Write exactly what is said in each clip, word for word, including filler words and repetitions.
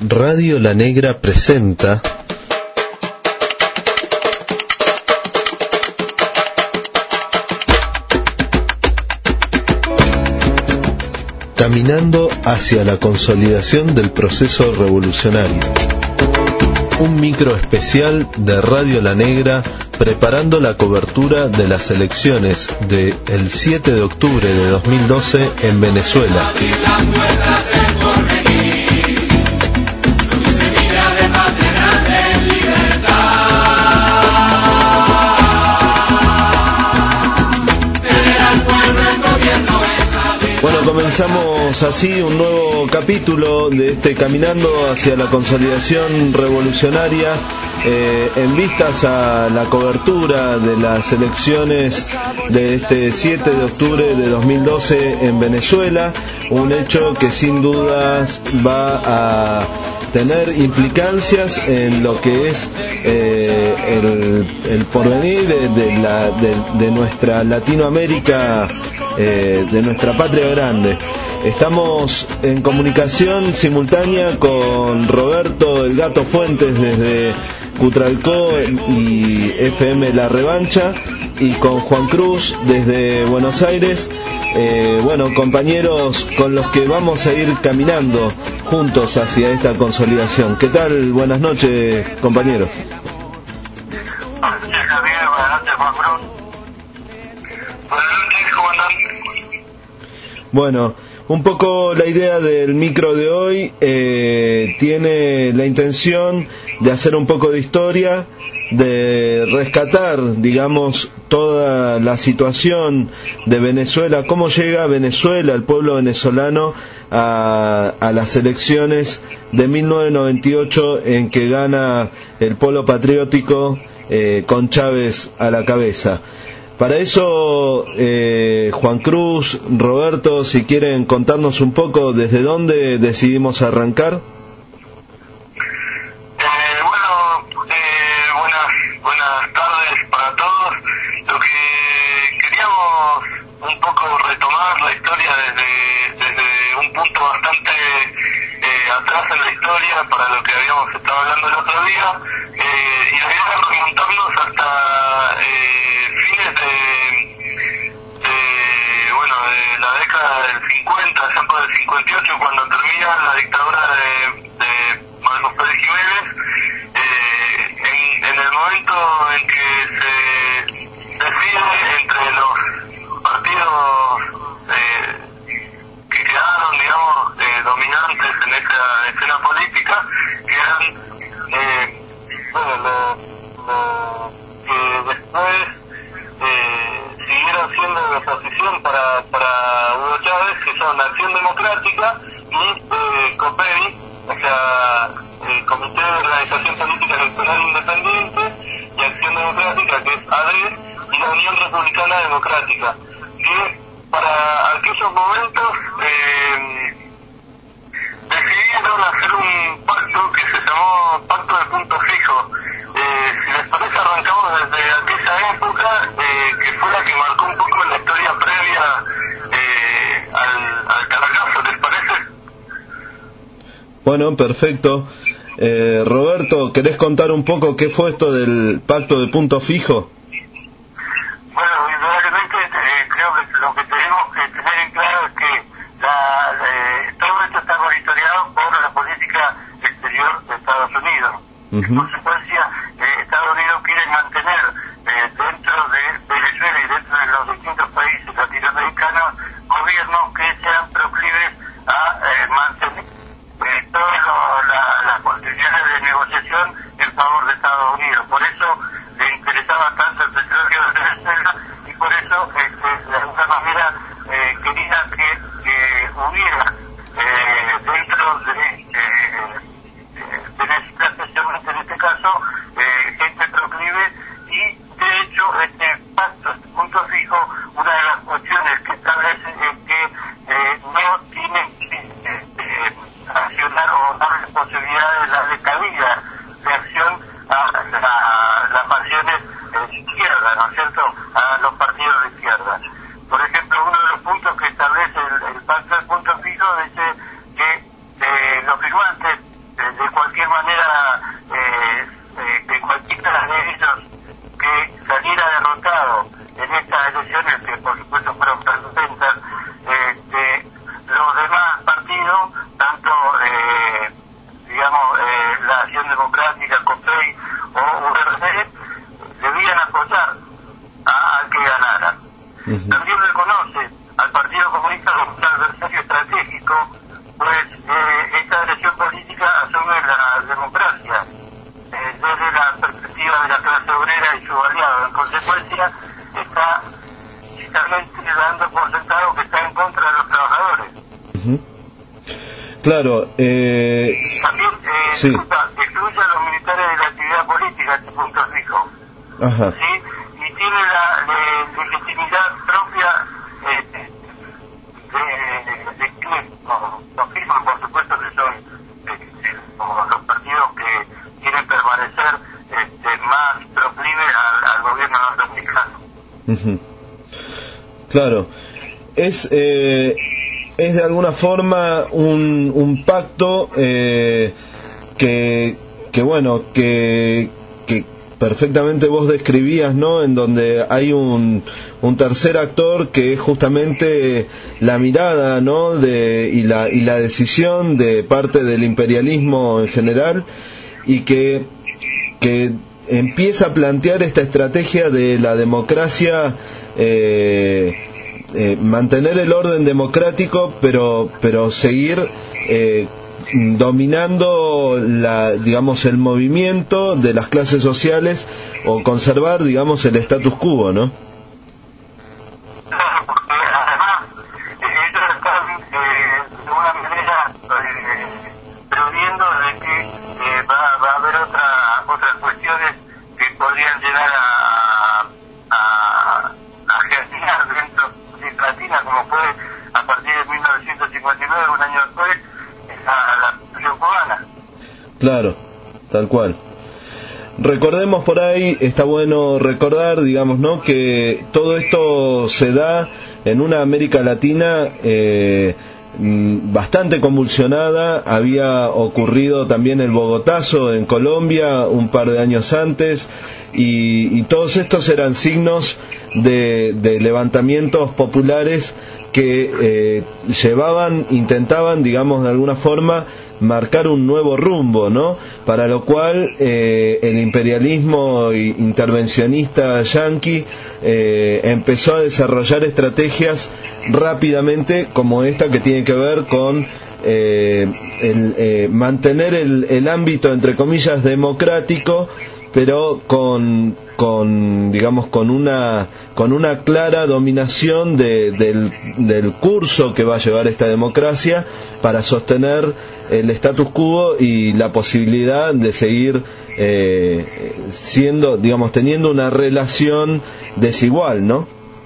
Radio La Negra presenta Caminando hacia la consolidación del proceso revolucionario. Un micro especial de Radio La Negra preparando la cobertura de las elecciones del siete de octubre de dos mil doce en Venezuela. Bueno, comenzamos así un nuevo capítulo de este Caminando hacia la consolidación revolucionaria eh, en vistas a la cobertura de las elecciones de este siete de octubre de dos mil doce en Venezuela, un hecho que sin dudas va a tener implicancias en lo que es eh, el, el porvenir de, de, la, de, de nuestra Latinoamérica, eh, de nuestra patria grande. Estamos en comunicación simultánea con Roberto El Gato Fuentes desde Cutralcó y F M La Revancha, y con Juan Cruz desde Buenos Aires. Eh, bueno, compañeros con los que vamos a ir caminando juntos hacia esta consolidación. ¿Qué tal? Buenas noches, compañeros. Buenas noches, Javier. Buenas noches, Juan Cruz. Buenas noches, ¿cómo andan? Bueno, un poco la idea del micro de hoy eh, tiene la intención de hacer un poco de historia, de rescatar, digamos, toda la situación de Venezuela, cómo llega Venezuela, el pueblo venezolano, a, a las elecciones de mil novecientos noventa y ocho en que gana el polo patriótico eh, con Chávez a la cabeza. Para eso, eh, Juan Cruz, Roberto, si quieren contarnos un poco desde dónde decidimos arrancar. Para lo que habíamos estado hablando el otro día, eh, y la idea es remontarnos hasta eh, fines de, de, bueno, de la década del cincuenta, ya por el cincuenta y ocho, cuando termina la dictadura de, de Marcos Pérez Jiménez, eh, en, en el momento en que se decide entre los partidos eh, que quedaron, digamos, eh, dominantes en esa escena política, que eran, eh, bueno, lo, lo que después eh, siguieron siendo de oposición para, para Hugo Chávez, que son la Acción Democrática y eh, COPEI, o sea, el Comité de Organización Política Electoral Independiente, y Acción Democrática, que es A D E, y la Unión Republicana Democrática, que para aquellos momentos eh, decidieron hacer un pacto que se llamó Pacto de Punto Fijo. Eh, si les parece, arrancamos desde aquella época, eh, que fue la que marcó un poco la historia previa eh, al, al Caracazo, ¿les parece? Bueno, perfecto. Eh, Roberto, ¿querés contar un poco qué fue esto del Pacto de Punto Fijo? Bueno, indudablemente eh, creo que lo que tenemos que tener en claro es que la, eh, todo esto está monitoreado por la política exterior de Estados Unidos. Uh-huh. En consecuencia, eh, Estados Unidos quiere mantener eh, dentro de Venezuela y dentro de los distintos países latinoamericanos gobiernos que sean proclives a eh, mantener eh, todas la, las posibilidades de negociación en favor de Estados Unidos. Por eso le interesaba tanto el petróleo de Venezuela, y por eso este, de alguna manera eh, quería que, que hubiera eh, dentro de eh, Venezuela, especialmente en este caso, eh, gente proclive, y de hecho este pacto, este punto fijo, una de las cuestiones que establece es que eh, no tiene que eh, eh, accionar o darle posibilidad de darle cabida de acción a la, las facciones de izquierda, ¿no es cierto?, a los partidos de izquierda. Por ejemplo, uno de los puntos que establece el, el pacto de punto fijo dice que eh, los firmantes de, Claro. Eh, También eh, sí. excluye a los militares de la actividad política, este punto fijo. Ajá. ¿Sí? Y tiene la, la legitimidad propia eh, de, de quienes lo firman, por supuesto, que son eh, como los partidos que quieren permanecer este, más proclives al, al gobierno norteamericano. Uh-huh. Claro. Es... Eh... es de alguna forma un, un pacto eh, que, que bueno, que, que perfectamente vos describías, ¿no? En donde hay un, un tercer actor que es justamente la mirada, ¿no? De, y, la, y la decisión de parte del imperialismo en general, y que, que empieza a plantear esta estrategia de la democracia, eh, Eh, mantener el orden democrático, pero pero seguir eh, dominando la, digamos, el movimiento de las clases sociales, o conservar, digamos, el status quo, ¿no? Claro, porque además ellos están eh, de una manera eh, previendo de que eh, va, va a haber otra, otras cuestiones que podrían llegar a a, a gestionar dentro Latina, como fue a partir de mil novecientos cincuenta y nueve, un año después, a la Revolución Cubana. Claro, tal cual. Recordemos por ahí, está bueno recordar, digamos, ¿no?, que todo esto se da en una América Latina eh, bastante convulsionada. Había ocurrido también el Bogotazo en Colombia un par de años antes, y, y todos estos eran signos de, de levantamientos populares que eh, llevaban, intentaban, digamos, de alguna forma marcar un nuevo rumbo, ¿no? Para lo cual eh, el imperialismo intervencionista yanqui eh, empezó a desarrollar estrategias rápidamente, como esta que tiene que ver con eh, el, eh, mantener el, el ámbito, entre comillas, democrático, pero con, con digamos, con una con una clara dominación de, del, del curso que va a llevar esta democracia, para sostener el status quo y la posibilidad de seguir eh, siendo, digamos, teniendo una relación desigual, ¿no?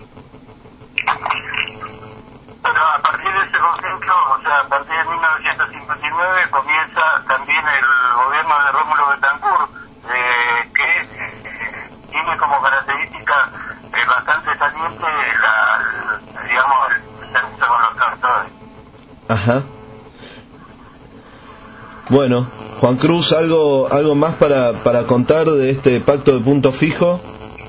Pero a partir de ese momento, o sea, a partir de mil novecientos cincuenta y nueve comienza también el gobierno de Rómulo Betancourt, eh, que eh, tiene como característica eh, bastante saliente la, digamos, el servicio con los trabajadores. Ajá. Bueno, Juan Cruz, ¿algo algo más para, para contar de este pacto de punto fijo?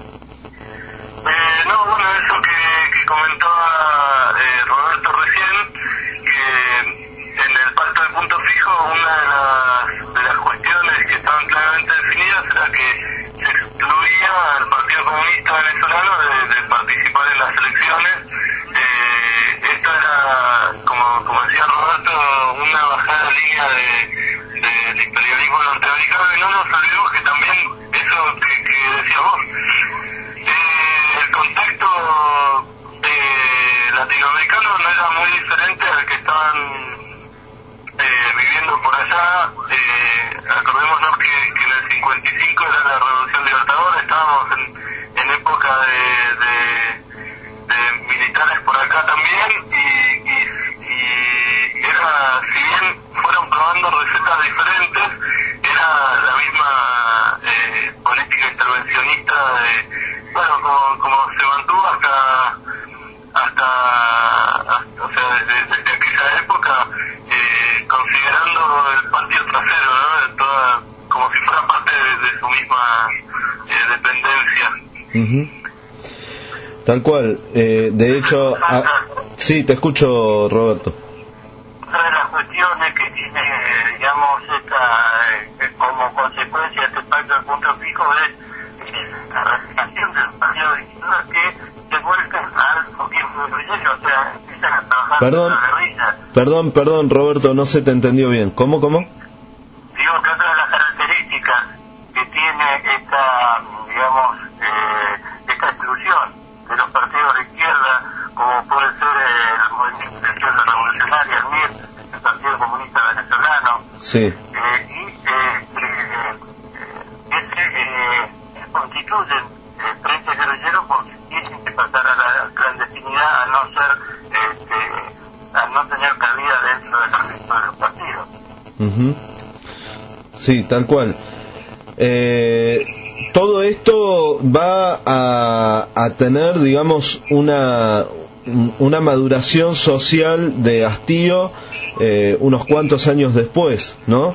Eh, no, bueno, eso que, que comentaba eh, Roberto recién, que en el pacto de punto fijo una de las, de las cuestiones que estaban claramente definidas era que se excluía al Partido Comunista Venezolano de, de participar en las elecciones. Eh, esto era, como, como decía Roberto, una bajada de línea de del imperialismo norteamericano, y no nos olvidemos que también eso que, que decía vos, eh, el contexto eh, latinoamericano no era muy diferente al que estaban eh, viviendo por allá. Eh, acordémonos que, que en el cincuenta y cinco era la Revolución Libertadora, estábamos en, en época de, de, de militares por acá también, y, y, y era, si bien fueron probando recetas diferentes, era la misma eh, política intervencionista de, bueno, como, como se mantuvo hasta, hasta, hasta o sea, desde, desde aquella época, eh, considerando el patio trasero, ¿no?, de toda, como si fuera parte de, de su misma eh, dependencia. Uh-huh. Tal cual. Eh, de hecho, a... sí, te escucho, Roberto. Otra de las cuestiones que tiene, digamos, esta, eh, como consecuencia de este pacto de punto fijo es eh, la resignación de los partidos de izquierda que se vuelcan al gobierno de Reyes, o sea, empiezan a trabajar perdón, con la guerrilla. Perdón, perdón, Roberto, no se te entendió bien. ¿Cómo, cómo? Digo que otra de las características que tiene esta, digamos, eh, esta exclusión de los partidos de izquierda, como puede ser el Movimiento de Izquierda Revolucionaria, el M I R, el Partido Comunista Sí. Eh, y eh, eh, ese eh, constituye el frente guerrillero porque tienen que pasar a la clandestinidad a no ser, este, a no tener cabida dentro del registro de los partidos. Uh-huh. Sí, tal cual. Eh, todo esto va a, a tener, digamos, una una maduración social de hastío eh, unos cuantos años después, ¿no?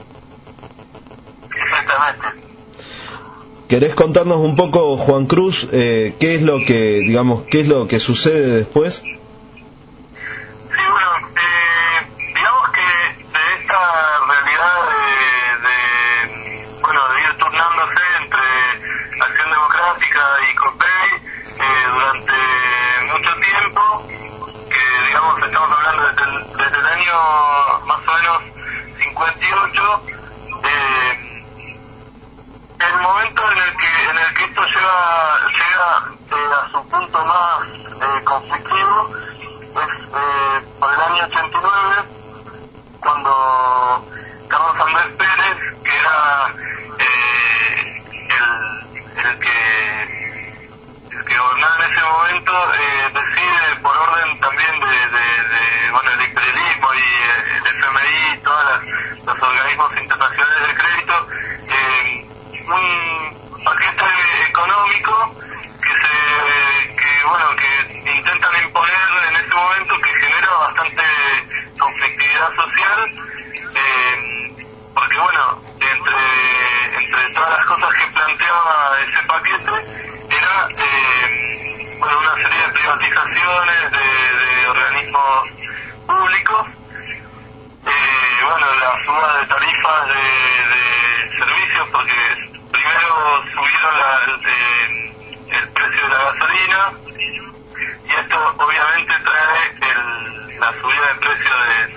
Exactamente. ¿Querés contarnos un poco, Juan Cruz, eh, qué es lo que, digamos, qué es lo que sucede después? Sí, bueno, eh, digamos que de esta realidad de, de, bueno, de ir turnándose entre Acción Democrática y COPEI eh, durante mucho tiempo, que digamos estamos hablando desde el, desde el año más o menos cincuenta y ocho, eh, el momento en el que en el que esto llega llega eh, a su punto más eh, conflictivo es eh, por el año ochenta y nueve, cuando Carlos Andrés Pérez, que era eh, el, el que el que gobernaba en ese momento, eh, decide por orden también de, de, de bueno, el imperialismo y eh, el F M I, todos los organismos internacionales de crédito, eh, un paquete económico que se que bueno que intentan imponer en ese momento, que genera bastante conflictividad social, eh, porque bueno, entre entre todas las cosas que planteaba ese paquete era eh, bueno, una serie de privatizaciones de, de organismos públicos, eh, bueno, la suba de tarifas de, de servicios, porque primero subieron la, eh, el precio de la gasolina, y esto obviamente trae el, la subida de precio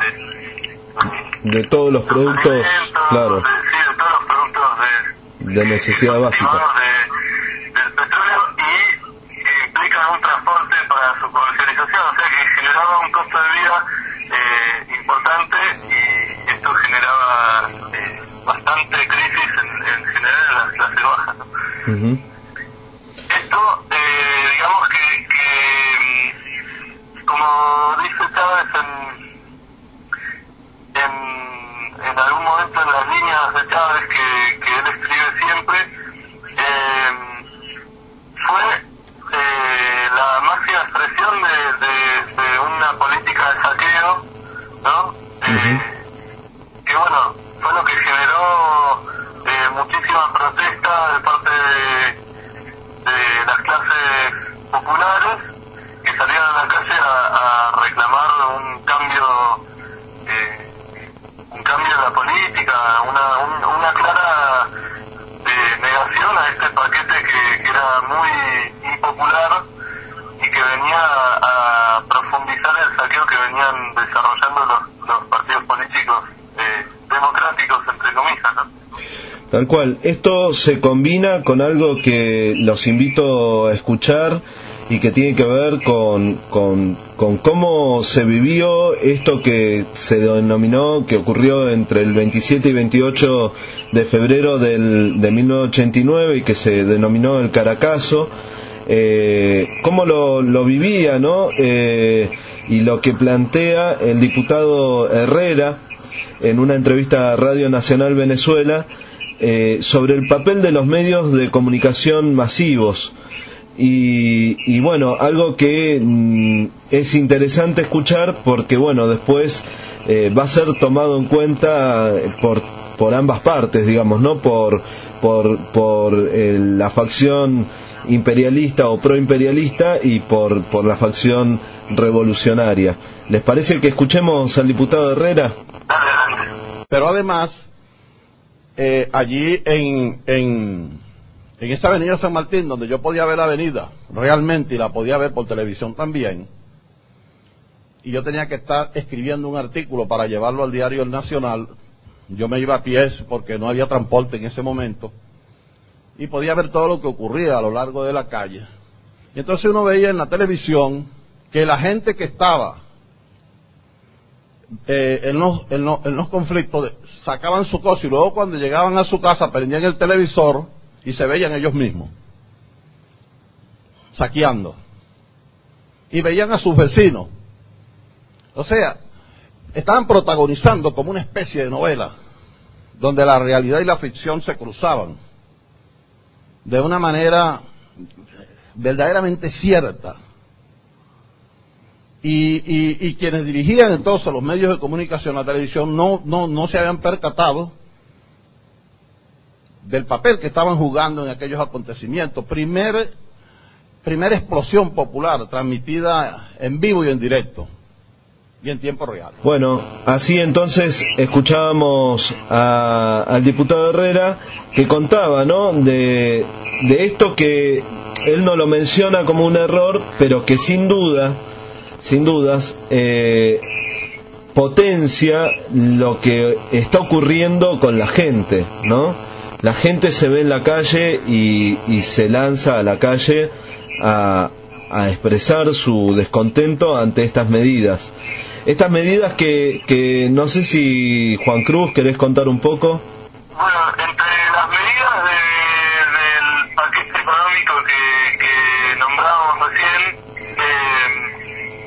de, de, de todos los productos, claro, de, sí, de todos los productos de, de necesidad básica. De, del petróleo, y que implican un transporte para su comercialización, o sea que generaba un costo de vida eh, importante, y esto generaba eh, bastante crisis en, en general en las clases bajas, ¿no? Uh-huh. Esto, eh, digamos que, que, como dice Chávez en, en, en algún momento en las líneas de Chávez que, que él escribe siempre, eh, fue eh, la máxima expresión de, de, de una política de saqueo, ¿no? Uh-huh. Eh, que bueno, fue lo que generó eh, muchísimas protestas de parte de de las clases populares, que salieron a la calle a, a reclamar un cambio eh, un cambio en la política, una, un, una clara eh, negación a este paquete que, que era muy impopular y que venía a, a profundizar el saqueo que venían desarrollando los, los partidos políticos eh, democráticos, entre comillas, ¿no? Tal cual. Esto se combina con algo que los invito a escuchar y que tiene que ver con, con, con cómo se vivió esto que se denominó, que ocurrió entre el veintisiete y veintiocho de febrero del, de mil novecientos ochenta y nueve, y que se denominó el Caracazo. Eh, cómo lo, lo vivía, ¿no? Eh, y lo que plantea el diputado Herrera en una entrevista a Radio Nacional Venezuela, Eh, sobre el papel de los medios de comunicación masivos, y, y bueno, algo que mm, es interesante escuchar, porque bueno, después eh, va a ser tomado en cuenta por por ambas partes, digamos, no por por por eh, la facción imperialista o proimperialista y por por la facción revolucionaria. ¿Les parece que escuchemos al diputado Herrera? Pero además, Eh, allí en, en en esa avenida San Martín, donde yo podía ver la avenida realmente, y la podía ver por televisión también, y yo tenía que estar escribiendo un artículo para llevarlo al diario El Nacional, yo me iba a pies porque no había transporte en ese momento, y podía ver todo lo que ocurría a lo largo de la calle. Y entonces uno veía en la televisión que la gente que estaba eh, en, los, en, los, en los conflictos sacaban su cosa y luego cuando llegaban a su casa prendían el televisor y se veían ellos mismos saqueando y veían a sus vecinos. O sea, estaban protagonizando como una especie de novela donde la realidad y la ficción se cruzaban de una manera verdaderamente cierta. Y, y, y quienes dirigían entonces los medios de comunicación, la televisión, no, no, no se habían percatado del papel que estaban jugando en aquellos acontecimientos. Primer, primera explosión popular transmitida en vivo y en directo y en tiempo real. Bueno, así entonces escuchábamos a, al diputado Herrera que contaba, ¿no?, de, de esto que él no lo menciona como un error, pero que sin duda, sin dudas, eh, potencia lo que está ocurriendo con la gente, ¿no? La gente se ve en la calle y, y se lanza a la calle a, a expresar su descontento ante estas medidas. Estas medidas que, que no sé si, Juan Cruz, ¿querés contar un poco? Bueno, entre las medidas de, del paquete económico que, que nombrábamos recién, eh,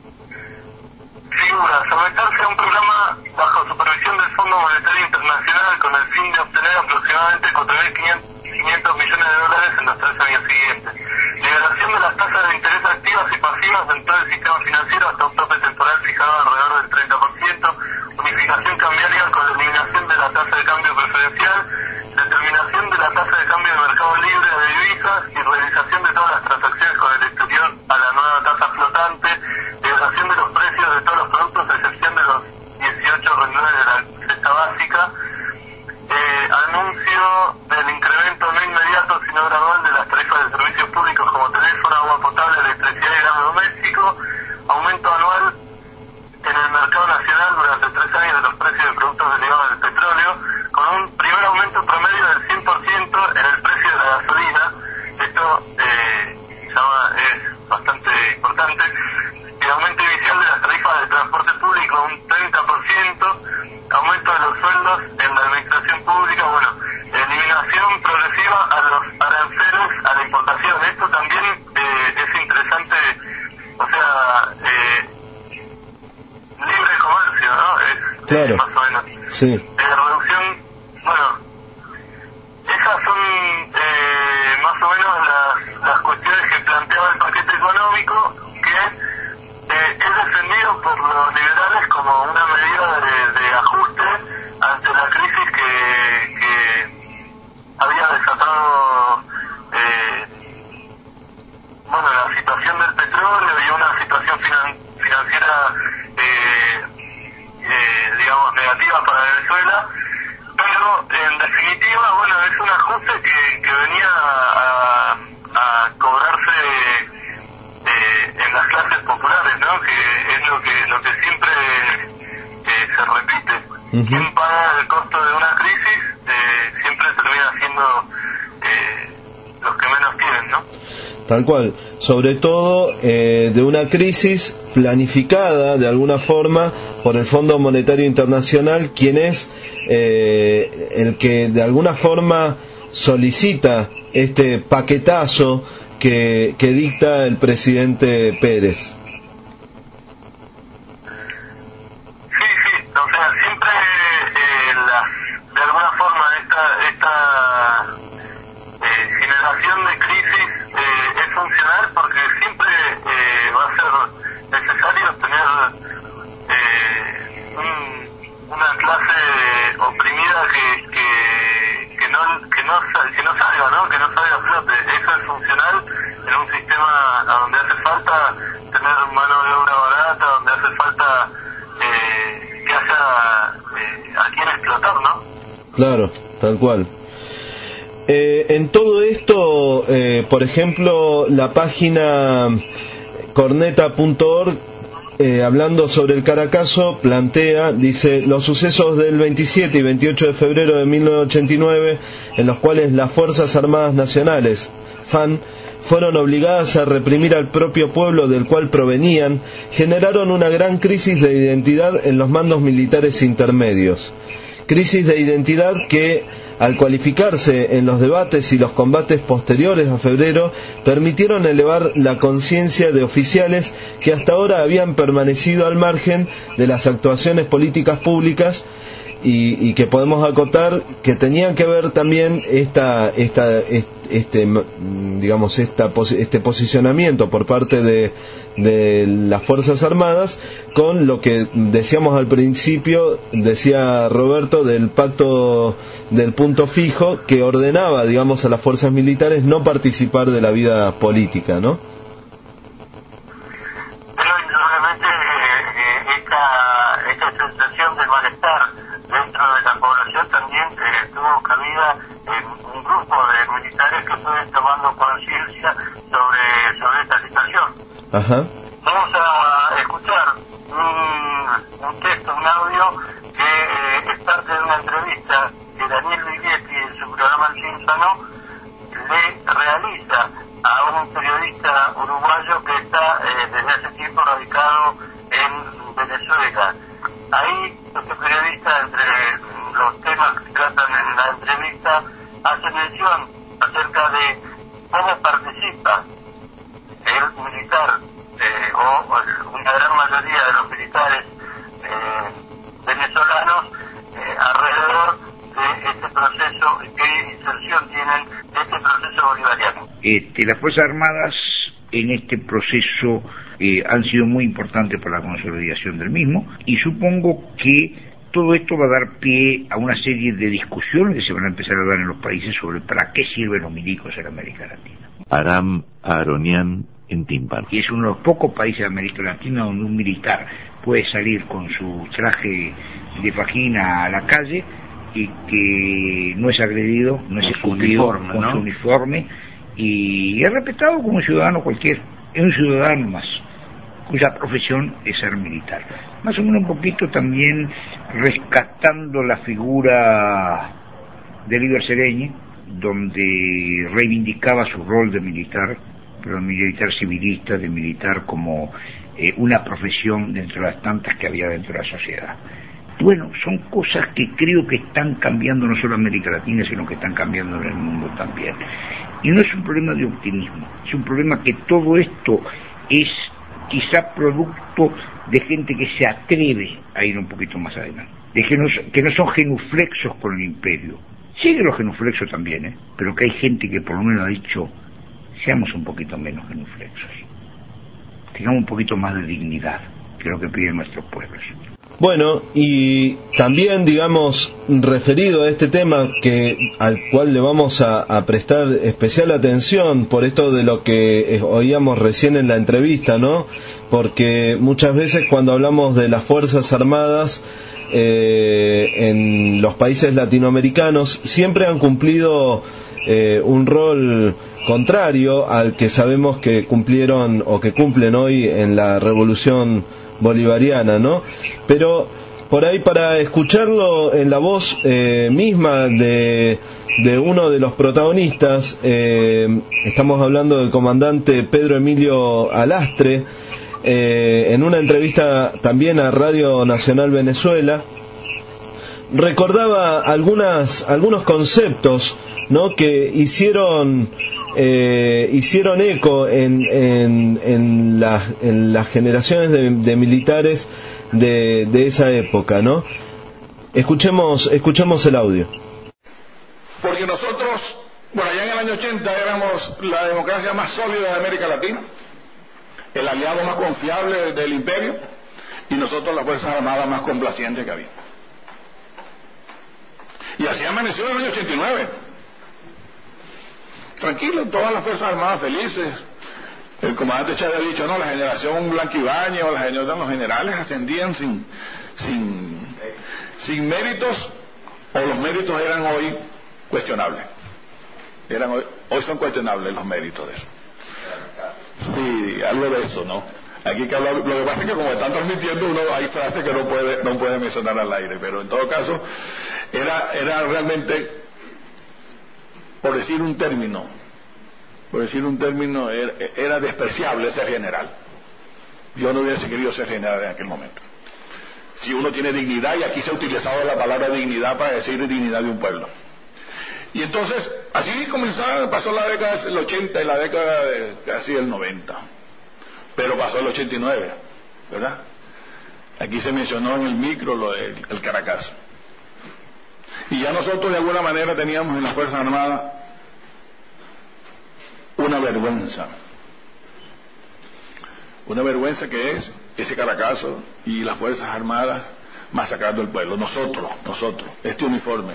figura someterse a un programa bajo supervisión del Fondo Monetario Internacional con el fin de obtener aproximadamente cuatro mil quinientos millones de dólares en los tres años siguientes. Liberación de las tasas de interés activas y pasivas en todo el sistema financiero hasta un tope temporal fijado alrededor del treinta por ciento, unificación cambiaria con la eliminación de la tasa de cambio preferencial, determinación de la tasa de cambio de mercado libre de divisas y realización de todas las transacciones con el exterior a la nueva tasa flotante, liberación de los precios de todos los productos a excepción de los dieciocho renglones de la cesta básica, eh, anuncio del incremento no inmediato sino gradual de las tarifas de servicios públicos como teléfono, agua potable, electricidad y gas doméstico, aumento anual en el mercado nacional durante tres años de los precios de productos derivados del petróleo, con un primer aumento promedio del cien por ciento en el precio de la gasolina. Esto eh, llama, es bastante importante. El aumento inicial de las tarifas de transporte público un treinta por ciento, aumento de los sueldos en la administración pública, bueno, eliminación progresiva a los aranceles a la importación. Esto también eh, es interesante, o sea, eh, libre comercio, ¿no? Es claro. eh, más o menos. Sí. Eh, reducción, bueno, esas son eh, más o menos las, las cuestiones que planteaba el paquete económico, que eh, es defendido por los liberales como una medida de, de ajuste ante la crisis que, que había desatado eh, bueno, la situación del petróleo y una situación finan, financiera eh, eh, digamos negativa para Venezuela, pero en definitiva, bueno, es un ajuste que, que venía a, a cobrarse eh, en las clases populares, ¿no? Que es lo que lo que siempre eh, se repite. Uh-huh. Quien paga el costo de una crisis eh, siempre termina siendo eh, los que menos tienen, ¿no? Tal cual, sobre todo eh, de una crisis planificada de alguna forma por el Fondo Monetario Internacional, quien es eh, el que de alguna forma solicita este paquetazo que, que dicta el presidente Pérez. Sí, sí, o sea, siempre eh, la, de alguna forma esta, esta eh, generación de crisis eh, es funcional porque siempre eh, va a ser necesario tener eh, un, una clase oprimida que, que, que, no, que, no, que no salga, ¿no? Que no salga a flote. Eso es funcional en un sistema a donde hace falta tener mano de obra barata, donde hace falta eh, que haya eh, a quien explotar, ¿no? Claro, tal cual. Eh, en todo esto, eh, por ejemplo, la página corneta punto org eh, hablando sobre el Caracazo, plantea, dice, los sucesos del veintisiete y veintiocho de febrero de mil novecientos ochenta y nueve, en los cuales las Fuerzas Armadas Nacionales, F A N, fueron obligadas a reprimir al propio pueblo del cual provenían, generaron una gran crisis de identidad en los mandos militares intermedios. Crisis de identidad que, al cualificarse en los debates y los combates posteriores a febrero, permitieron elevar la conciencia de oficiales que hasta ahora habían permanecido al margen de las actuaciones políticas públicas y, y que podemos acotar que tenían que ver también esta, esta, este, digamos, esta, este posicionamiento por parte de, de las Fuerzas Armadas con lo que decíamos al principio, decía Roberto, del pacto del punto fijo que ordenaba, digamos, a las fuerzas militares no participar de la vida política, ¿no? Pero indudablemente eh, esta, esta sensación de malestar dentro de la población también eh, tuvo cabida en un grupo de militares que fue tomando conciencia sobre, sobre esta situación. Ajá. Vamos a escuchar un, un texto, un audio que eh, es parte de una entrevista que Daniel Biglietti en su programa El Sínfano le realiza a un periodista uruguayo que está eh, desde hace tiempo radicado en Venezuela. Ahí este periodista, entre los temas que tratan en la entrevista, hace mención acerca de cómo participa el militar eh, o, o una gran mayoría de los militares eh, venezolanos eh, alrededor de este proceso y qué inserción tienen de este proceso bolivariano. Este, las Fuerzas Armadas en este proceso eh, han sido muy importantes para la consolidación del mismo, y supongo que todo esto va a dar pie a una serie de discusiones que se van a empezar a dar en los países sobre para qué sirven los milicos en América Latina. Aram Aronian en Tímpano. Y es uno de los pocos países de América Latina donde un militar puede salir con su traje de fajina a la calle y que no es agredido, no es escondido con ¿no? su uniforme, y es respetado como un ciudadano cualquiera. Es un ciudadano más, cuya profesión es ser militar. Más o menos un poquito también rescatando la figura de Líber Sereñi, donde reivindicaba su rol de militar, pero de militar civilista, de militar como eh, una profesión dentro de las tantas que había dentro de la sociedad. Bueno, son cosas que creo que están cambiando no solo en América Latina, sino que están cambiando en el mundo también. Y no es un problema de optimismo, es un problema que todo esto es quizá producto de gente que se atreve a ir un poquito más adelante, de que no, que no son genuflexos con el imperio. Sigue los genuflexos también, ¿eh? Pero que hay gente que por lo menos ha dicho, seamos un poquito menos genuflexos, tengamos un poquito más de dignidad, que es lo que piden nuestros pueblos. Bueno, y también, digamos, referido a este tema que al cual le vamos a, a prestar especial atención por esto de lo que oíamos recién en la entrevista, ¿no? Porque muchas veces cuando hablamos de las Fuerzas Armadas eh, en los países latinoamericanos siempre han cumplido eh, un rol contrario al que sabemos que cumplieron o que cumplen hoy en la Revolución Bolivariana, ¿no? Pero por ahí, para escucharlo en la voz eh, misma de, de uno de los protagonistas, eh, estamos hablando del comandante Pedro Emilio Alastre, eh, en una entrevista también a Radio Nacional Venezuela, recordaba algunas algunos conceptos, ¿no?, que hicieron Eh, hicieron eco en, en, en, la, en las generaciones de, de militares de, de esa época, ¿no? Escuchemos, escuchemos el audio. Porque nosotros, bueno, ya en el año ochenta éramos la democracia más sólida de América Latina, el aliado más confiable del imperio, y nosotros la Fuerza Armada más complaciente que había. Y así amaneció en el año ochenta y nueve. Tranquilo, todas las Fuerzas Armadas felices. El comandante Chávez ha dicho, no, la generación Blanquibañez o la generación, los generales ascendían sin, sin, sin méritos, o los méritos eran hoy cuestionables. Eran hoy, hoy son cuestionables los méritos de eso. Sí, algo de eso, ¿no? Aquí que hablar, lo que pasa es que como están transmitiendo, uno hay frases que no puede, no puede mencionar al aire, pero en todo caso, era, era realmente, por decir un término, por decir un término, era, era despreciable ser general. Yo no hubiese querido ser general en aquel momento. Si uno tiene dignidad, y aquí se ha utilizado la palabra dignidad para decir dignidad de un pueblo. Y entonces, así comenzó, pasó la década del ochenta y la década de casi el noventa. Pero pasó el ochenta y nueve, ¿verdad? Aquí se mencionó en el micro lo del el Caracas. Y ya nosotros de alguna manera teníamos en las Fuerzas Armadas una vergüenza. Una vergüenza que es ese Caracazo y las Fuerzas Armadas masacrando el pueblo. Nosotros, nosotros, este uniforme.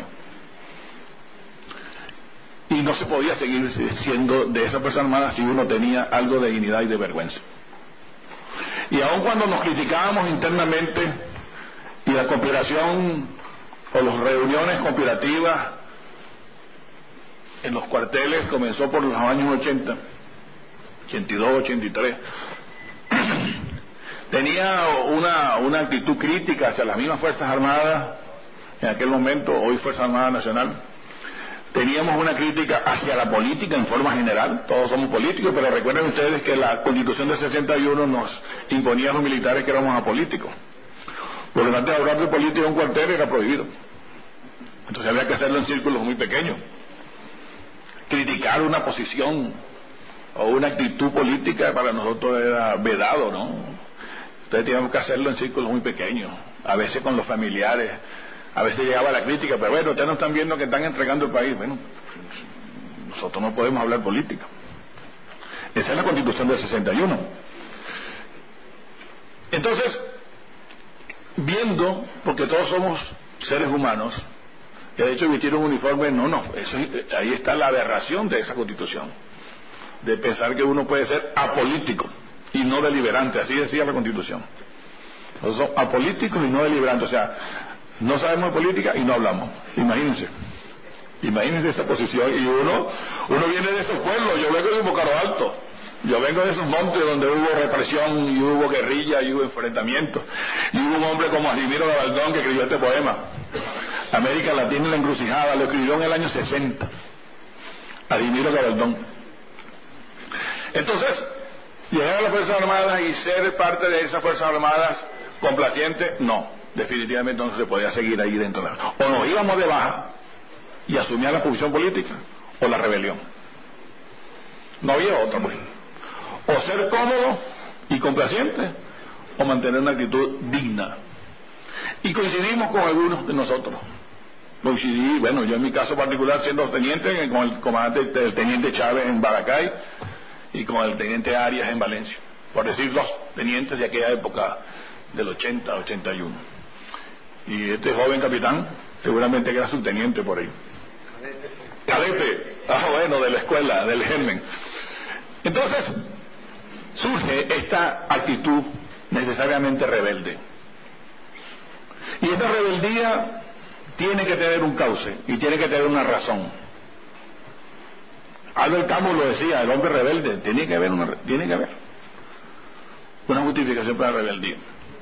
Y no se podía seguir siendo de esa Fuerza Armada si uno tenía algo de dignidad y de vergüenza. Y aun cuando nos criticábamos internamente y la conspiración o las reuniones conspirativas en los cuarteles comenzó por los años ochenta, ochenta y dos, ochenta y tres, tenía una, una actitud crítica hacia las mismas Fuerzas Armadas, en aquel momento, hoy Fuerza Armada Nacional. Teníamos una crítica hacia la política en forma general, todos somos políticos, pero recuerden ustedes que la Constitución de sesenta y uno nos imponía a los militares que éramos apolíticos. Por lo tanto, hablar de política en un cuartel era prohibido. Entonces había que hacerlo en círculos muy pequeños. Criticar una posición o una actitud política para nosotros era vedado, ¿no? Entonces teníamos que hacerlo en círculos muy pequeños, a veces con los familiares. A veces llegaba la crítica, pero bueno, ustedes no están viendo que están entregando el país. Bueno, nosotros no podemos hablar política. Esa es la Constitución del sesenta y uno. Entonces, viendo, porque todos somos seres humanos, que de hecho vestir un uniforme, no, no, eso, ahí está la aberración de esa Constitución, de pensar que uno puede ser apolítico y no deliberante, así decía la Constitución. Nosotros somos apolíticos y no deliberantes, o sea, no sabemos de política y no hablamos. Imagínense. Imagínense esa posición. Y uno uno viene de esos pueblos. Yo vengo de Bocaro Alto. Yo vengo de esos montes donde hubo represión y hubo guerrilla y hubo enfrentamientos. Y hubo un hombre como Adimiro Gabaldón que escribió este poema. América Latina en la encrucijada. Lo escribió en el año sesenta. Adimiro Gabaldón. Entonces, llegar a las Fuerzas Armadas y ser parte de esas Fuerzas Armadas complaciente, no. Definitivamente no se podía seguir ahí dentro. O nos íbamos de baja y asumía la posición política, o la rebelión. No había otra, pues. O ser cómodo y complaciente, o mantener una actitud digna. Y coincidimos con algunos de nosotros. Coincidí, bueno, yo en mi caso particular siendo teniente, con el comandante, el teniente Chávez en Baracay, y con el teniente Arias en Valencia, por decir los tenientes de aquella época del ochenta, ochenta y uno. Y este joven capitán, seguramente que era subteniente por ahí. Cadete. Cadete. Ah, bueno, de la escuela, del Germen. Entonces, surge esta actitud necesariamente rebelde. Y esta rebeldía tiene que tener un cauce y tiene que tener una razón. Albert Camus lo decía, el hombre rebelde, tiene que haber una, tiene que haber una justificación para la rebeldía.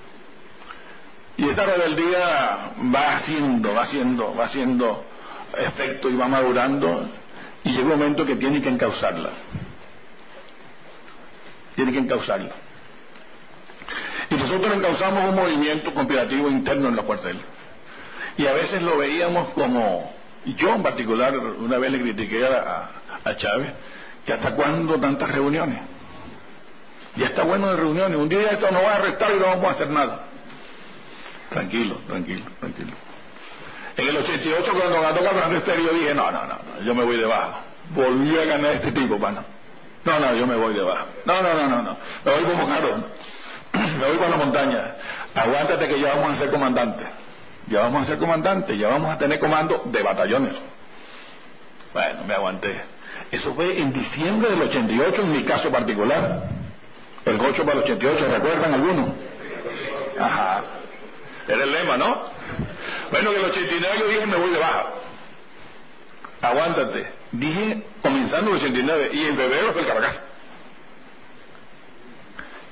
Y esta rebeldía va haciendo, va haciendo, va haciendo efecto y va madurando, y llega un momento que tiene que encauzarla. Tiene que encauzarla. Y nosotros encauzamos un movimiento conspirativo interno en los cuarteles. Y a veces lo veíamos como, yo en particular, una vez le critiqué a, a Chávez, que hasta cuándo tantas reuniones. Ya está bueno de reuniones, un día esto nos va a arrestar y no vamos a hacer nada. Tranquilo, tranquilo, tranquilo. En el ochenta y ocho, cuando ganó Campeonato Estéreo, dije, no, no, no, no, yo me voy de baja. Volví a ganar este tipo, pana. No, no, yo me voy de baja. No, no, no, no, no. Me voy como Caro. Me voy para la montaña. Aguántate que ya vamos a ser comandantes. Ya vamos a ser comandantes, ya vamos a tener comando de batallones. Bueno, me aguanté. Eso fue en diciembre del ochenta y ocho, en mi caso particular. El gocho para el ochenta y ocho, ¿recuerdan algunos? Ajá. Era el lema, ¿no? Bueno, que en el ochenta y nueve yo dije, me voy de baja. Aguántate. Dije, comenzando el ochenta y nueve, y en febrero fue el Caracas.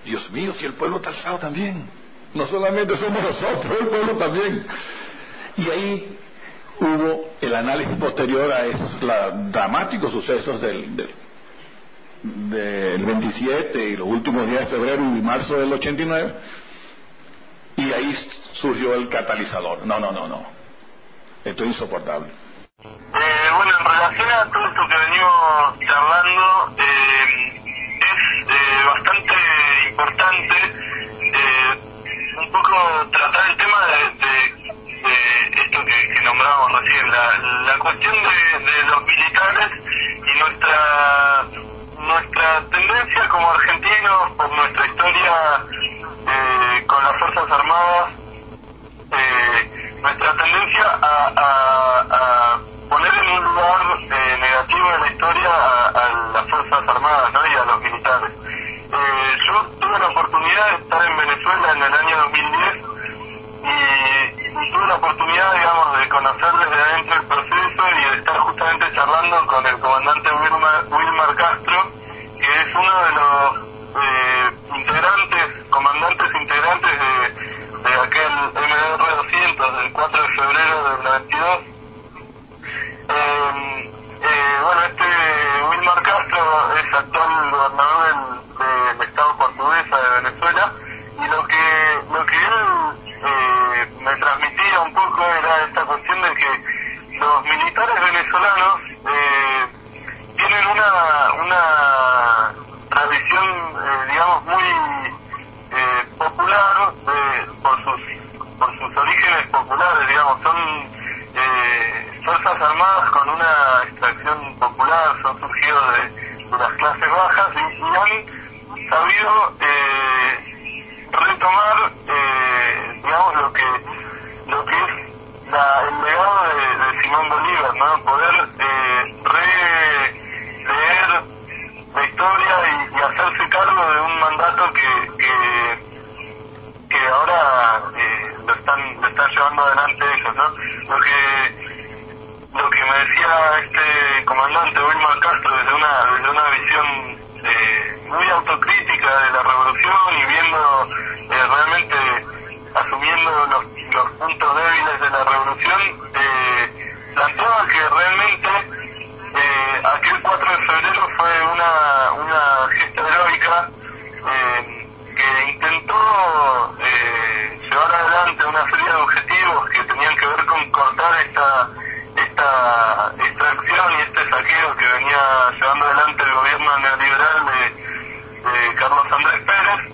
Dios mío, si el pueblo está alzado también. No solamente somos nosotros, el pueblo también. Y ahí hubo el análisis posterior a esos la, dramáticos sucesos del, del, del veintisiete y los últimos días de febrero y marzo del ochenta y nueve, y ahí surgió el catalizador. No, no, no, no. Esto es insoportable. Eh, bueno, en relación a todo esto que venimos charlando, eh, es eh, bastante importante eh, un poco tratar el tema de, de, de esto que, que nombrábamos recién, la, la cuestión de, de los militares y nuestra nuestra tendencia como argentinos, por nuestra historia eh, con las Fuerzas Armadas, eh, nuestra tendencia a, a, a poner en un lugar eh, negativo de la historia a, a las Fuerzas Armadas, ¿no? Y a los militares. Eh, yo tuve la oportunidad de estar en Venezuela en el año dos mil diez y, y tuve la oportunidad, digamos, de conocer desde adentro el proceso y de estar justamente charlando con el comandante Wilmar, Wilmar Castro, que es uno de los eh, integrantes, comandantes integrantes de, de aquel M D R doscientos del cuatro de febrero del noventa y dos. Eh, eh, bueno, este Wilmar Castro es actual gobernador del, del estado portuguesa de Venezuela, y lo que lo que él eh, me transmitía un poco era esta cuestión de que los militares venezolanos eh, tienen una una tradición, eh, digamos, muy eh, popular de, por sus por sus orígenes populares, digamos, son eh, fuerzas armadas con una extracción popular, son surgidos de, de las clases bajas y, y han sabido eh, retomar, eh, digamos, lo que lo que es la, el legado de, de Simón Bolívar, ¿no? Poder eh, releer la historia y, y hacerse cargo de un mandato que que, que ahora eh, lo están lo están llevando adelante ellos, ¿no? Lo que lo que me decía este comandante Wilmar Castro desde una desde una visión eh, muy autocrítica de la revolución y viendo eh, realmente asumiendo los, los puntos débiles de la revolución, eh, planteaba que realmente eh, aquel cuatro de febrero fue una una gesta heroica eh, que intentó eh, llevar adelante una serie de objetivos que tenían que ver con cortar esta esta extracción y este saqueo que venía llevando adelante el gobierno neoliberal de, de Carlos Andrés Pérez,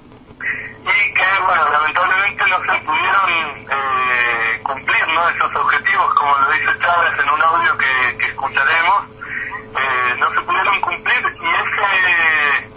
y que, bueno, lamentablemente no se pudieron eh, cumplir, ¿no?, esos objetivos, como lo dice Chávez en un audio que, que escucharemos, eh, no se pudieron cumplir, y ese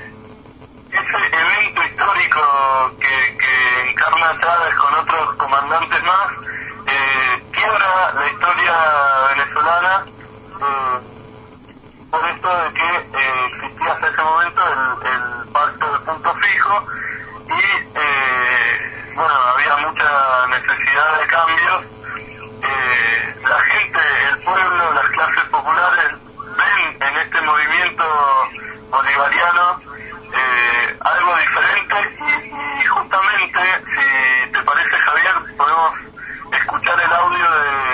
ese evento histórico que, que encarna Chávez con otros comandantes más, eh, quiebra la historia venezolana eh, por esto de que eh, existía hasta ese momento el, el pacto de punto fijo y eh, bueno, había mucha necesidad de cambios. Eh, la gente, el pueblo, las clases populares ven en este movimiento bolivariano eh, algo diferente y, y justamente, si te parece, Javier, podemos escuchar el audio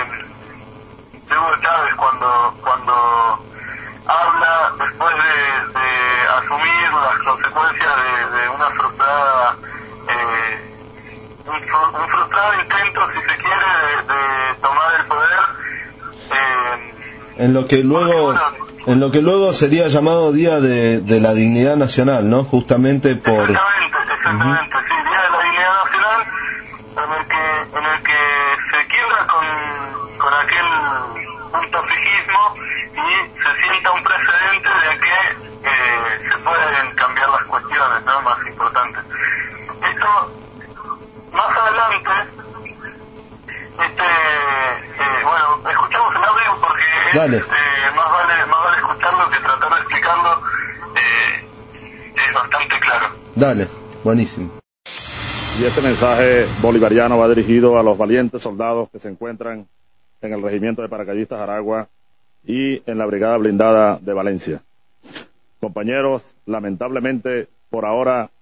de, de Hugo Chávez cuando cuando habla después de, de asumir las consecuencias de, de una frustrada eh, un, un frustrado intento, si se quiere, de, de tomar el poder eh, en lo que luego bueno, en lo que luego sería llamado Día de, de la Dignidad Nacional, ¿no? Justamente por exactamente, exactamente, uh-huh. Sí, Día de la Dignidad Nacional, en el que en el que se quiebra con, con aquel punto fijismo y se sienta un precedente de que eh, se pueden cambiar las cuestiones, ¿no?, más importantes. Esto, más adelante, este, eh, bueno, escuchamos el audio porque es, eh, más vale más vale escucharlo que tratar de explicarlo, eh, es bastante claro. Dale, buenísimo. Y este mensaje bolivariano va dirigido a los valientes soldados que se encuentran en el Regimiento de Paracaidistas Aragua y en la Brigada Blindada de Valencia. Compañeros, lamentablemente por ahora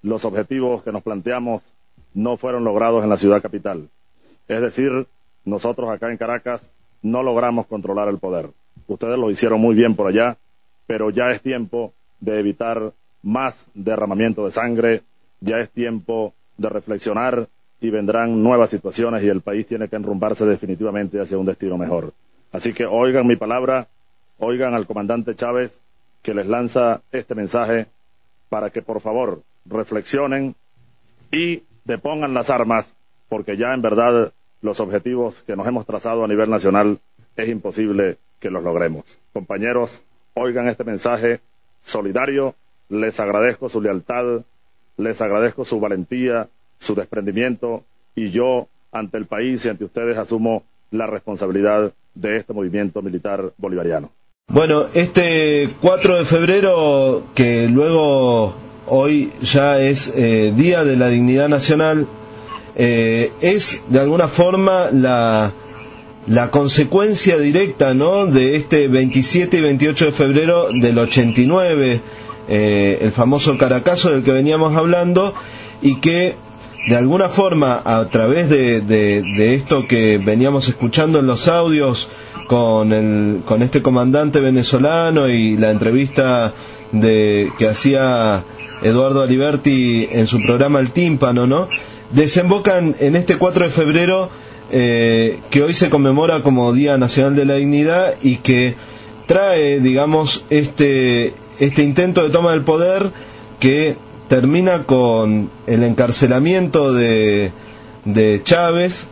los objetivos que nos planteamos no fueron logrados en la ciudad capital. Es decir, nosotros acá en Caracas no logramos controlar el poder. Ustedes lo hicieron muy bien por allá, pero ya es tiempo de evitar más derramamiento de sangre, ya es tiempo de reflexionar y vendrán nuevas situaciones y el país tiene que enrumbarse definitivamente hacia un destino mejor. Así que oigan mi palabra, oigan al comandante Chávez que les lanza este mensaje para que por favor reflexionen y depongan las armas, porque ya en verdad los objetivos que nos hemos trazado a nivel nacional es imposible que los logremos. Compañeros, oigan este mensaje solidario, les agradezco su lealtad, les agradezco su valentía, su desprendimiento, y yo ante el país y ante ustedes asumo la responsabilidad de este movimiento militar bolivariano. Bueno, este cuatro de febrero, que luego hoy ya es eh, Día de la Dignidad Nacional, eh, es de alguna forma la, la consecuencia directa, ¿no?, de este veintisiete y veintiocho de febrero del ochenta y nueve, eh, el famoso Caracazo del que veníamos hablando, y que de alguna forma a través de, de, de esto que veníamos escuchando en los audios con el con este comandante venezolano y la entrevista de que hacía Eduardo Aliberti en su programa El Tímpano, ¿no?, desembocan en este cuatro de febrero, eh, que hoy se conmemora como Día Nacional de la Dignidad y que trae, digamos, este este intento de toma del poder que termina con el encarcelamiento de, de Chávez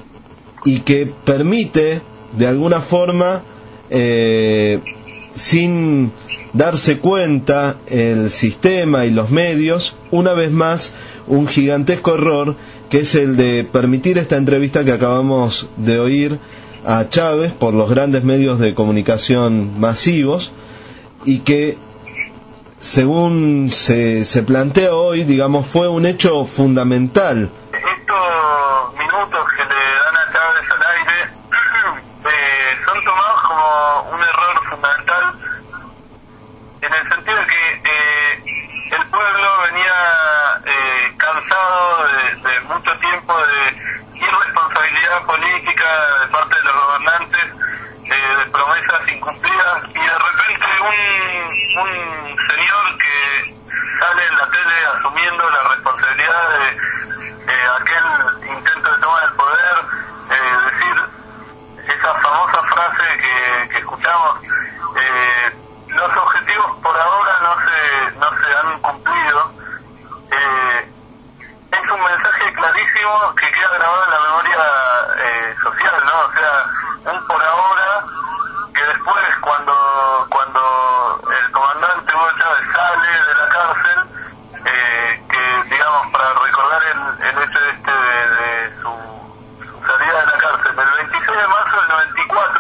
y que permite, de alguna forma, eh, sin darse cuenta el sistema y los medios, una vez más, un gigantesco error, que es el de permitir esta entrevista que acabamos de oír a Chávez por los grandes medios de comunicación masivos, y que, según se, se plantea hoy, digamos, fue un hecho fundamental. Estos minutos que le dan a Chávez al aire eh, son tomados como un error fundamental, en el sentido de que eh, el pueblo venía eh, cansado de, de mucho tiempo de irresponsabilidad política de parte de los gobernantes, eh, de promesas incumplidas, y de repente un, un señor que sale en la tele asumiendo la responsabilidad de eh, aquel intento de toma del poder, eh, decir esa famosa frase que, que escuchamos, eh, los objetivos por ahora no se no se han cumplido, eh, es un mensaje clarísimo que queda grabado en la memoria eh, social, ¿no? O sea, un por ahora que después, cuando cuando el comandante Hugo Chávez sale de la cárcel, eh, que digamos, para recordar el, el hecho este de, de su, su salida de la cárcel, el veintiséis de marzo del noventa y cuatro,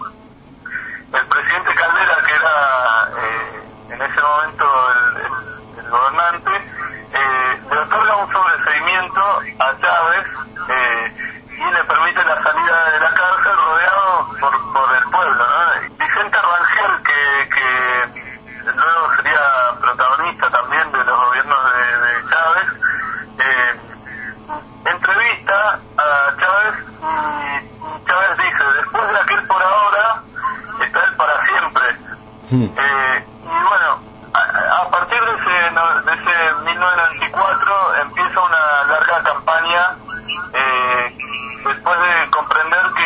el presidente Caldera, que era eh, en ese momento el, el, el gobernante, eh, le otorga un sobreseimiento a Chávez eh, y le permite la salida de la cárcel rodeado por, por el pueblo, ¿no? Vicente Rangel, que, que luego sería protagonista también de los gobiernos de, de Chávez, eh, entrevista a Chávez y Chávez dice: después de aquel por ahora está él para siempre. Mm. Eh, y bueno, a, a partir de ese, de ese mil novecientos noventa y cuatro empieza una larga campaña, eh, después de comprender que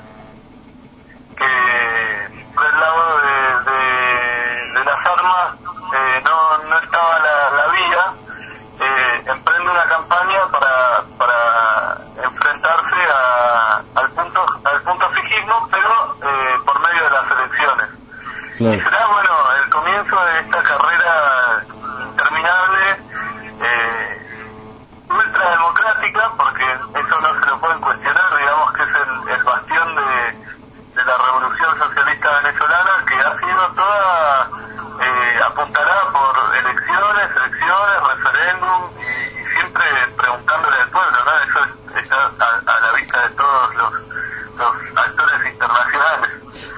que por el lado de, de, de las armas eh, no, no estaba la, la vía, eh, emprende una campaña para para enfrentarse a, al punto al punto fijismo, pero eh, por medio de las elecciones. Claro. Y será, bueno, el comienzo de esta carrera interminable, eh, ultrademocrática, porque eso no se lo pueden cuestionar, digamos que es el, el bastión de, de la revolución socialista venezolana, que ha sido toda eh, apuntalada por elecciones, elecciones, referéndum, y, y siempre preguntándole al pueblo, ¿no? Eso está a, a la vista de todos los, los actores internacionales.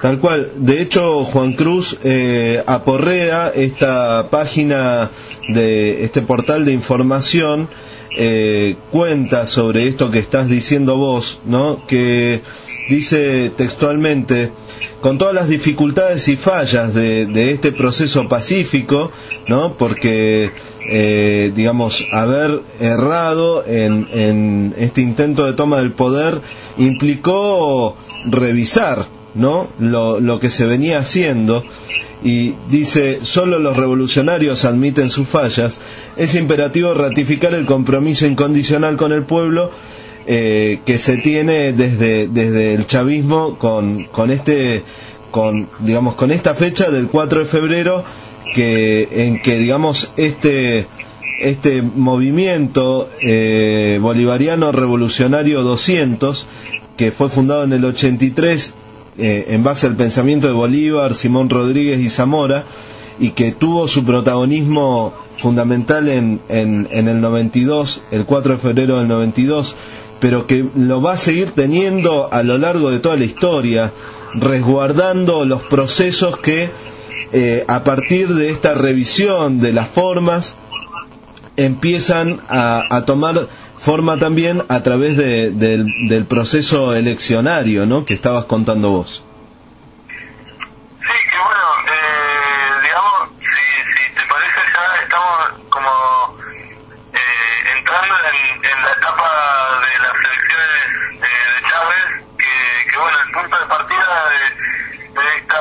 Tal cual. De hecho, Juan Cruz eh, aporrea esta página de este portal de información, eh, cuenta sobre esto que estás diciendo vos, ¿no? Que dice textualmente: con todas las dificultades y fallas de, de este proceso pacífico, ¿no? Porque eh, digamos, haber errado en, en este intento de toma del poder implicó revisar, ¿no? Lo, lo que se venía haciendo, y dice: solo los revolucionarios admiten sus fallas, es imperativo ratificar el compromiso incondicional con el pueblo eh, que se tiene desde desde el chavismo con con este con digamos con esta fecha del cuatro de febrero, que en que digamos este este movimiento eh, bolivariano revolucionario doscientos, que fue fundado en el ochenta y tres eh, en base al pensamiento de Bolívar, Simón Rodríguez y Zamora, y que tuvo su protagonismo fundamental en, en, en el noventa y dos, el cuatro de febrero del noventa y dos, pero que lo va a seguir teniendo a lo largo de toda la historia, resguardando los procesos que eh, a partir de esta revisión de las formas empiezan a, a tomar forma también a través de, de, del proceso eleccionario, ¿no?, que estabas contando vos. Sí, que bueno, eh, digamos, si, si te parece, ya estamos como eh, entrando en, en la etapa de las elecciones eh, de Chávez, que, que bueno, el punto de partida de, de esta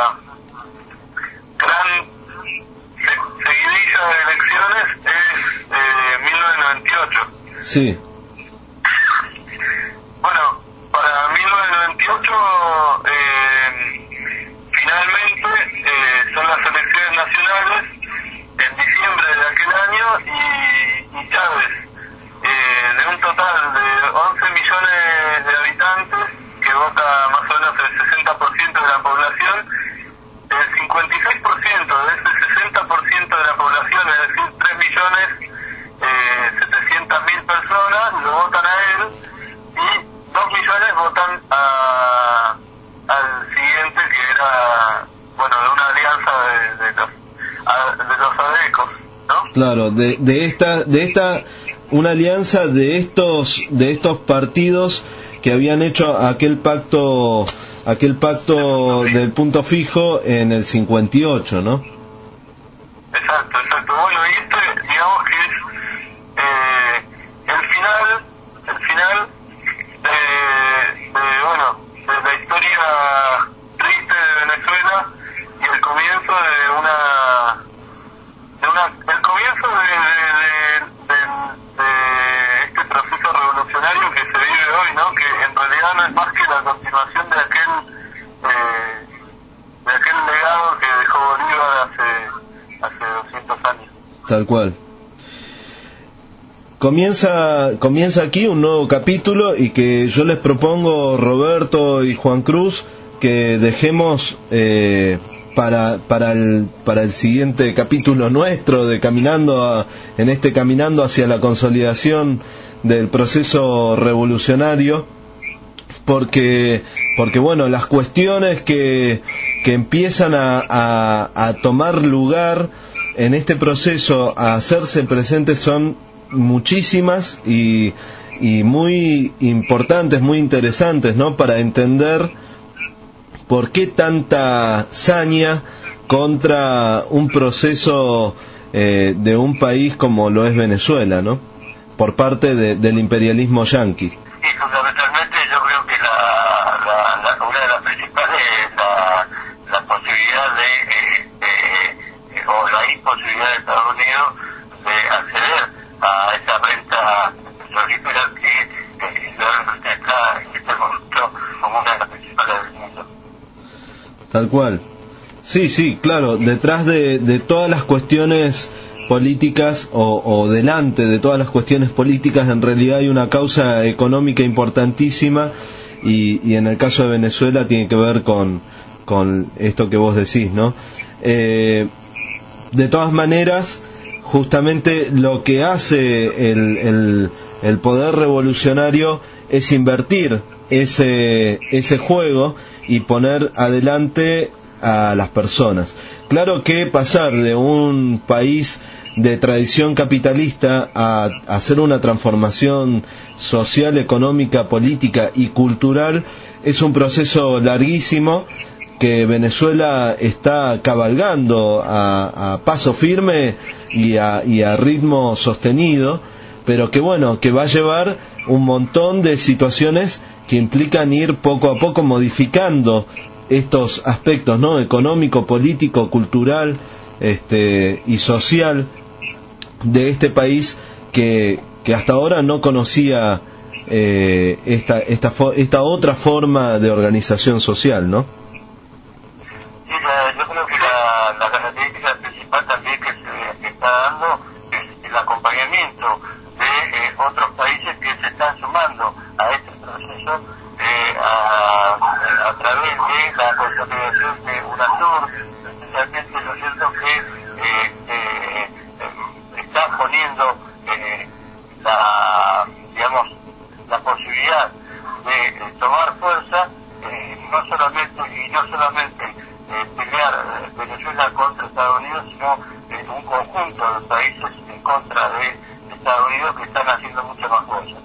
gran se- seguidilla de elecciones es eh, mil novecientos noventa y ocho. Sí. Bueno, para mil novecientos noventa y ocho eh, finalmente eh, son las elecciones nacionales en diciembre de aquel año, y, y Chávez, eh, de un total de once millones de habitantes, que vota más o menos el sesenta por ciento de la población, el cincuenta y seis por ciento de ese sesenta por ciento de la población, es decir, tres millones setecientas mil personas lo votan a él, y dos millones votan a, al siguiente, que era, bueno, de una alianza de, de los a, de los adecos, ¿no? Claro, de, de esta de esta una alianza de estos de estos partidos que habían hecho aquel pacto aquel pacto del punto fijo en el cincuenta y ocho, ¿no? Exacto, exacto. Bueno, y este, digamos que es eh, el final, el final de, de, bueno, de la historia triste de Venezuela, y el comienzo de una, de una, el comienzo de, de, de, de, de este proceso revolucionario que se vive hoy, ¿no? Que en realidad no es más que la continuación de aquel, eh, de aquel legado que dejó Bolívar hace, hace doscientos años. Tal cual. Comienza, comienza aquí un nuevo capítulo, y que yo les propongo, Roberto y Juan Cruz, que dejemos eh, para para el para el siguiente capítulo nuestro de caminando a, en este caminando hacia la consolidación del proceso revolucionario, porque porque bueno, las cuestiones que que empiezan a, a, a tomar lugar en este proceso, a hacerse presentes, son muchísimas y, y muy importantes, muy interesantes, ¿no?, para entender por qué tanta saña contra un proceso eh, de un país como lo es Venezuela, ¿no?, por parte de, del imperialismo yanqui. Y fundamentalmente yo creo que la, la, la, una de las principales es la, la posibilidad de, eh, de, eh, o la imposibilidad de Estados Unidos de acceder a esa renta petrolífera que eh, realmente está en este momento como una de las principales del mundo. Tal cual. Sí, sí, claro, detrás de, de todas las cuestiones políticas, o, o delante de todas las cuestiones políticas, en realidad hay una causa económica importantísima, y, y en el caso de Venezuela tiene que ver con, con esto que vos decís, ¿no? Eh, de todas maneras, justamente lo que hace el, el, el poder revolucionario es invertir ese, ese juego y poner adelante a las personas. Claro que pasar de un país de tradición capitalista a, a hacer una transformación social, económica, política y cultural es un proceso larguísimo que Venezuela está cabalgando a, a paso firme y a, y a ritmo sostenido, pero que bueno, que va a llevar un montón de situaciones que implican ir poco a poco modificando estos aspectos, ¿no? Económico, político, cultural, este, y social de este país que, que hasta ahora no conocía eh, esta, esta, esta otra forma de organización social, ¿no? Sí, la, yo creo que la, la característica principal también que se que está dando es el acompañamiento de eh, otros países que se están sumando a este proceso eh, a, a través de la consolidación de UNASUR, especialmente lo cierto que eh, eh, está poniendo eh, la, digamos, la posibilidad de eh, tomar fuerza, eh, no solamente y no solamente eh, pelear eh, Venezuela contra Estados Unidos, sino eh, un conjunto de países en contra de Estados Unidos que están haciendo mucho más fuerza.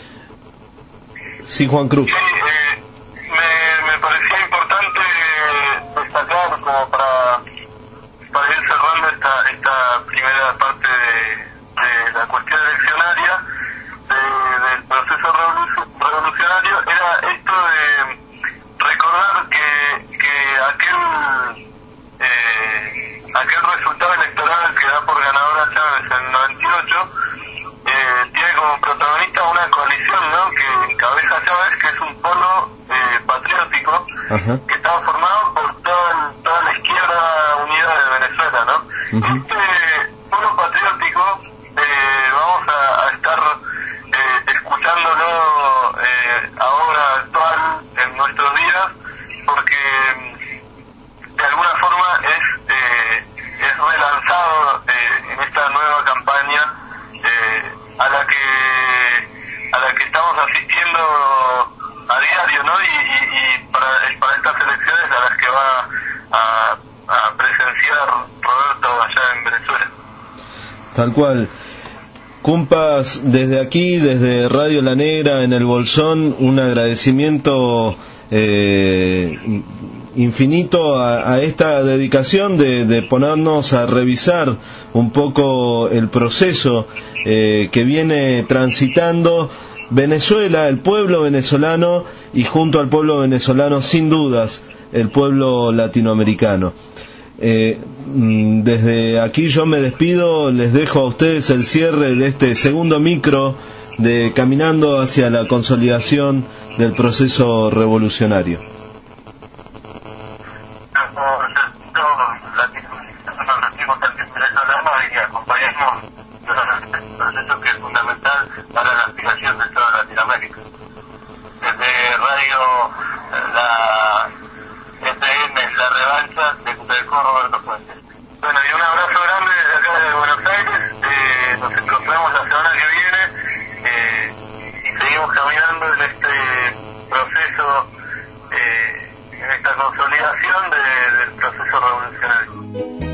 Sí, Juan Cruz. Sí, eh, me, me parecía importante destacar como para, para ir cerrando esta, esta primera parte de, de la cuestión eleccionaria de, del proceso revolucionario, era esto de recordar que, que aquel eh, aquel resultado electoral que da por ganadora Chávez en el noventa y ocho eh, tiene como protagonista una coalición, ¿no?, que encabeza Chávez, que es un polo eh, patriótico. Ajá. Que estaba formado por toda, toda la izquierda unida de Venezuela, ¿no? Uh-huh. Este polo patriótico eh, vamos a, a estar eh, escuchándolo eh, ahora actual en nuestros días, porque de alguna forma es eh, es relanzado eh, en esta nueva campaña eh, a la que a la que estamos asistiendo a diario, ¿no? Y, y, y para, para estas elecciones a las que va a, a presenciar Roberto allá en Venezuela. Tal cual. Cumpas, desde aquí, desde Radio La Negra en el Bolsón, un agradecimiento eh, infinito a, a esta dedicación de, de ponernos a revisar un poco el proceso eh, que viene transitando Venezuela, el pueblo venezolano, y junto al pueblo venezolano, sin dudas, el pueblo latinoamericano. Eh, desde aquí yo me despido, les dejo a ustedes el cierre de este segundo micro de Caminando hacia la consolidación del proceso revolucionario. Proceso que es fundamental para la aspiración de toda Latinoamérica. Desde Radio la F M, La Revancha, de Cutralcó, Roberto Fuentes. Bueno, y un abrazo grande desde acá de Buenos Aires. Eh, nos encontramos la semana que viene eh, y seguimos caminando en este proceso, eh, en esta consolidación de, del proceso revolucionario.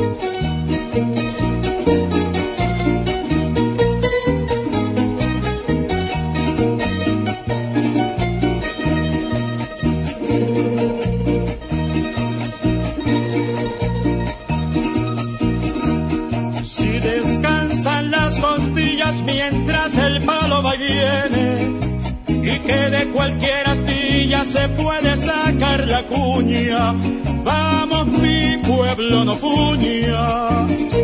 Mientras el palo va y viene, y que de cualquier astilla se puede sacar la cuña. Vamos, mi pueblo no fuña.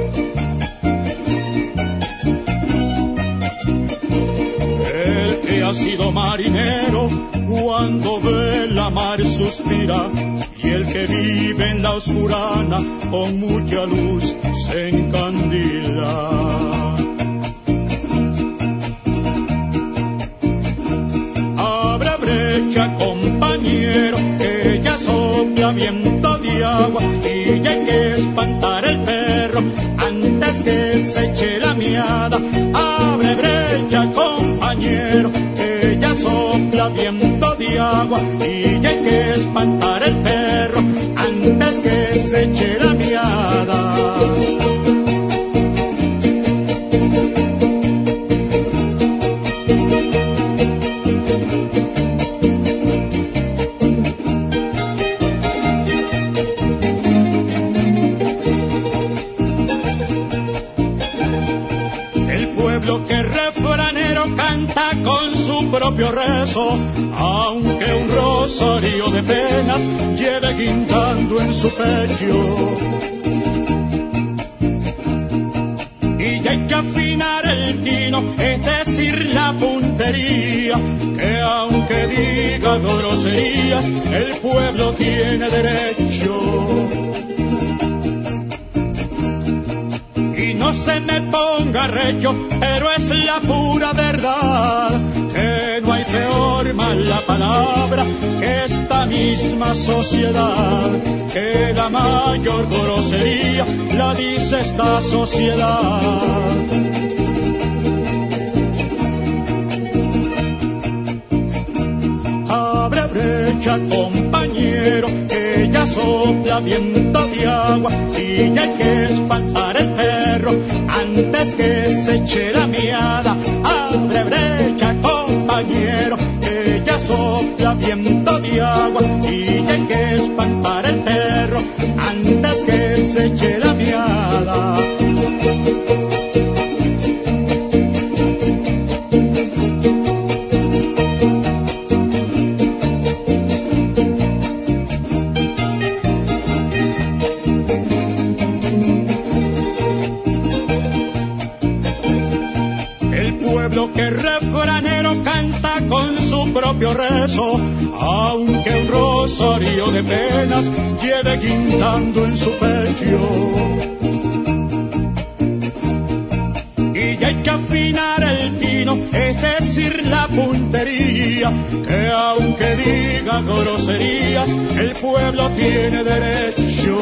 El que ha sido marinero, cuando ve la mar suspira, y el que vive en la oscurana, con mucha luz se encandila. Compañero, que ya sopla viento de agua y ya hay que espantar el perro antes que se eche la miada. Abre brecha, compañero, que ya sopla viento de agua y hay que espantar el perro antes que se eche la miada. Propio rezo, aunque un rosario de penas lleve guindando en su pecho. Y hay que afinar el tino, es decir, la puntería, que aunque diga groserías, el pueblo tiene derecho. Y no se me ponga recho, pero es la pura verdad, que no hay peor mala palabra que esta misma sociedad, que la mayor grosería la dice esta sociedad. Abre brecha, compañero, que ya sopla viento de agua y hay que espantar el perro antes que se eche la miada. Abre brecha, compañero, que ya sopla viento de agua y hay que espantar el perro antes que se eche la miada. Que refranero canta con su propio rezo, aunque un rosario de penas lleve guindando en su pecho. Y hay que afinar el tino, es decir, la puntería, que aunque diga groserías, el pueblo tiene derecho.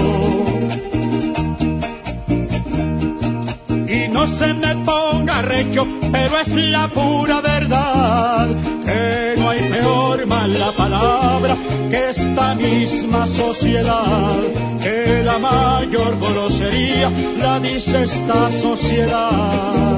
Y no se me ponga recho, pero es la pura verdad, que no hay peor mala palabra que esta misma sociedad, que la mayor grosería la dice esta sociedad.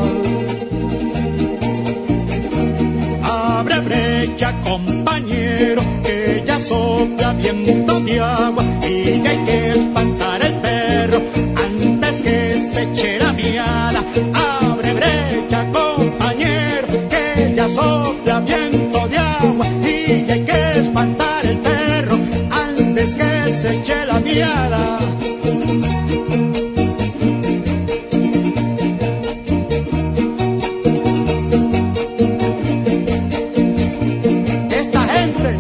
Abre brecha, compañero, que ya sopla viento de agua y hay que espantar el perro antes que se eche la miada. Abre brecha, compañero, que ya sopla viento de agua y hay que espantar el perro antes que se eche la miada. Esta gente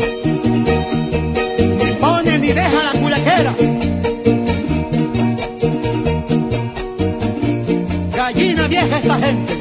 ni pone ni deja la culequera. Gallina vieja esta gente.